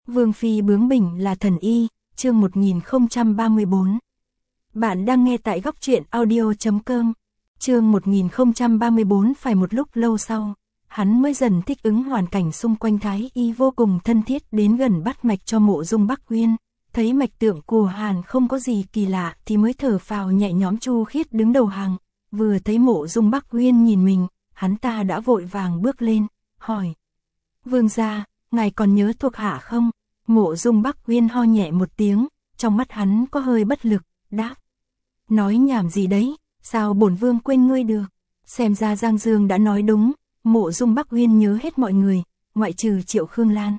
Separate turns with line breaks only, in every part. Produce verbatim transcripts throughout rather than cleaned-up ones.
Vương phi bướng bỉnh là thần y, chương một nghìn không trăm ba mươi tư. Bạn đang nghe tại góc truyện audio chấm com. Chương một nghìn không trăm ba mươi tư. Phải một lúc lâu sau, hắn mới dần thích ứng hoàn cảnh xung quanh. Thái y vô cùng thân thiết đến gần bắt mạch cho Mộ Dung Bắc Uyên, thấy mạch tượng của Hàn không có gì kỳ lạ thì mới thở phào nhẹ nhõm. Chu Khiết đứng đầu hàng, vừa thấy Mộ Dung Bắc Uyên nhìn mình, hắn ta đã vội vàng bước lên, hỏi: "Vương gia, ngài còn nhớ thuộc hạ không?" Mộ Dung Bắc Uyên ho nhẹ một tiếng, trong mắt hắn có hơi bất lực, đáp: "Nói nhảm gì đấy, sao bổn vương quên ngươi được?" Xem ra Giang Dương đã nói đúng, Mộ Dung Bắc Uyên nhớ hết mọi người, ngoại trừ Triệu Khương Lan.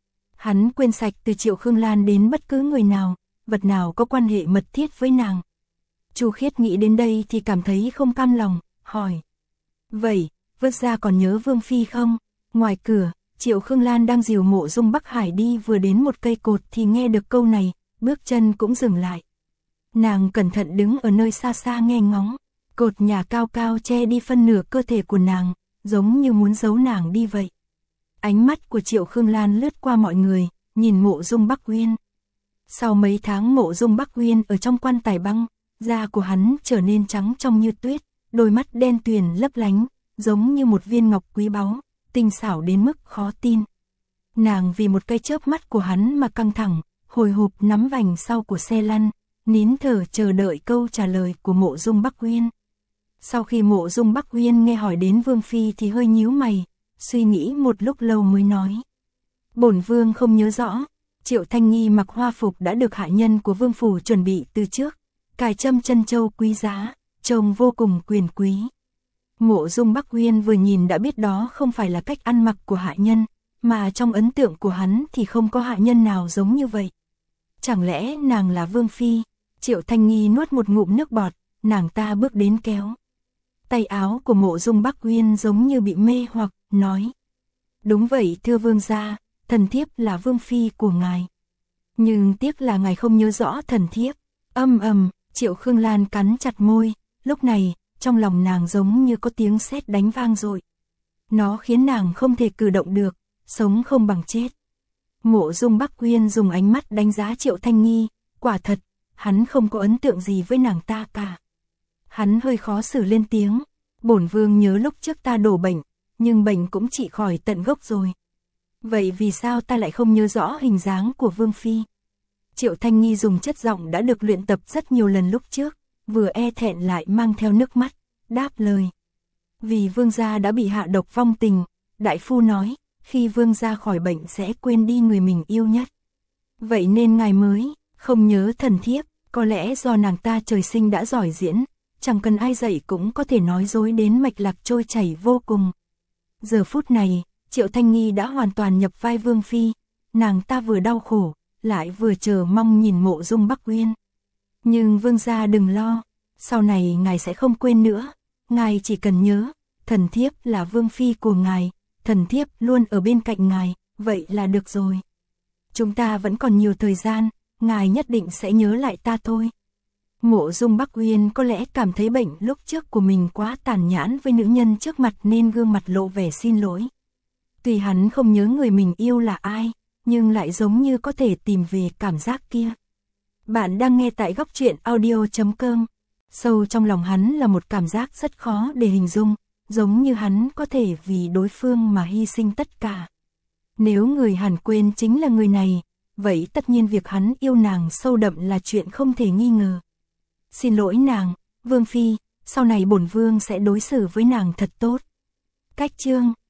Hắn quên sạch từ Triệu Khương Lan đến bất cứ người nào, vật nào có quan hệ mật thiết với nàng. Chu Khiết nghĩ đến đây thì cảm thấy không cam lòng, hỏi: "Vậy, vương gia còn nhớ Vương phi không?" Ngoài cửa, Triệu Khương Lan đang dìu Mộ Dung Bắc Hải đi, vừa đến một cây cột thì nghe được câu này, bước chân cũng dừng lại. Nàng cẩn thận đứng ở nơi xa xa nghe ngóng, cột nhà cao cao che đi phân nửa cơ thể của nàng, giống như muốn giấu nàng đi vậy. Ánh mắt của Triệu Khương Lan lướt qua mọi người, nhìn Mộ Dung Bắc Uyên. Sau mấy tháng Mộ Dung Bắc Uyên ở trong quan tài băng, da của hắn trở nên trắng trong như tuyết, đôi mắt đen tuyền lấp lánh, giống như một viên ngọc quý báu, tinh xảo đến mức khó tin. Nàng vì một cái chớp mắt của hắn mà căng thẳng, hồi hộp nắm vành sau của xe lăn, nín thở chờ đợi câu trả lời của Mộ Dung Bắc Uyên. Sau khi Mộ Dung Bắc Uyên nghe hỏi đến Vương phi thì hơi nhíu mày, suy nghĩ một lúc lâu mới nói: "Bổn vương không nhớ rõ." Triệu Thanh Nghi mặc hoa phục đã được hạ nhân của vương phủ chuẩn bị từ trước, cài châm chân châu quý giá, trông vô cùng quyền quý. Mộ Dung Bắc Uyên vừa nhìn đã biết đó không phải là cách ăn mặc của hạ nhân, mà trong ấn tượng của hắn thì không có hạ nhân nào giống như vậy. Chẳng lẽ nàng là Vương phi? Triệu Thanh Nghi nuốt một ngụm nước bọt, nàng ta bước đến kéo tay áo của Mộ Dung Bắc Uyên giống như bị mê hoặc, nói: "Đúng vậy thưa vương gia, thần thiếp là Vương phi của ngài. Nhưng tiếc là ngài không nhớ rõ thần thiếp." Âm ầm, Triệu Khương Lan cắn chặt môi, lúc này trong lòng nàng giống như có tiếng sét đánh vang dội. Nó khiến nàng không thể cử động được, sống không bằng chết. Mộ Dung Bắc Uyên dùng ánh mắt đánh giá Triệu Thanh Nghi, quả thật, hắn không có ấn tượng gì với nàng ta cả. Hắn hơi khó xử lên tiếng: "Bổn vương nhớ lúc trước ta đổ bệnh, nhưng bệnh cũng trị khỏi tận gốc rồi. Vậy vì sao ta lại không nhớ rõ hình dáng của Vương phi?" Triệu Thanh Nghi dùng chất giọng đã được luyện tập rất nhiều lần lúc trước, vừa e thẹn lại mang theo nước mắt, đáp lời: "Vì vương gia đã bị hạ độc vong tình, đại phu nói, khi vương gia khỏi bệnh sẽ quên đi người mình yêu nhất. Vậy nên ngài mới không nhớ thần thiếp." Có lẽ do nàng ta trời sinh đã giỏi diễn, chẳng cần ai dạy cũng có thể nói dối đến mạch lạc trôi chảy vô cùng. Giờ phút này, Triệu Thanh Nghi đã hoàn toàn nhập vai Vương phi, nàng ta vừa đau khổ, lại vừa chờ mong nhìn Mộ Dung Bắc Uyên. "Nhưng vương gia đừng lo, sau này ngài sẽ không quên nữa, ngài chỉ cần nhớ, thần thiếp là Vương phi của ngài, thần thiếp luôn ở bên cạnh ngài, vậy là được rồi. Chúng ta vẫn còn nhiều thời gian, ngài nhất định sẽ nhớ lại ta thôi." Mộ Dung Bắc Uyên có lẽ cảm thấy bệnh lúc trước của mình quá tàn nhẫn với nữ nhân trước mặt nên gương mặt lộ vẻ xin lỗi. Tuy hắn không nhớ người mình yêu là ai, nhưng lại giống như có thể tìm về cảm giác kia. Bạn đang nghe tại góc truyện audio chấm com. Sâu trong lòng hắn là một cảm giác rất khó để hình dung, giống như hắn có thể vì đối phương mà hy sinh tất cả. Nếu người hắn quên chính là người này, vậy tất nhiên việc hắn yêu nàng sâu đậm là chuyện không thể nghi ngờ. "Xin lỗi nàng, Vương phi, sau này bổn vương sẽ đối xử với nàng thật tốt." Cách chương